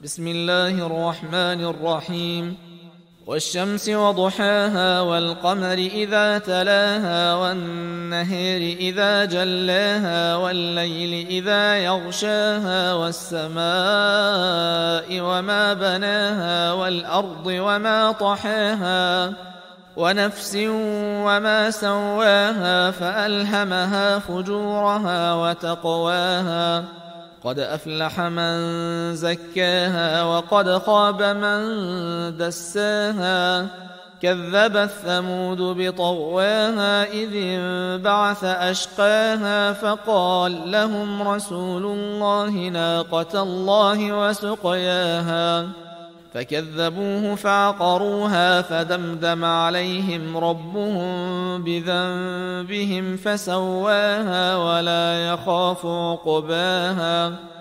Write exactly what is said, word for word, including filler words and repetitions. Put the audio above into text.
بسم الله الرحمن الرحيم والشمس وضحاها والقمر إذا تلاها والنهر إذا جلاها والليل إذا يغشاها والسماء وما بناها والأرض وما طحاها ونفس وما سواها فألهمها فجورها وتقواها قد أفلح من زكاها وقد خاب من دساها كذبت ثمود بطغواها إذ انبعث أشقاها فقال لهم رسول الله ناقة الله وسقياها فكذبوه فعقروها فدمدم عليهم ربهم بذنبهم فسواها ولا يخاف عقباها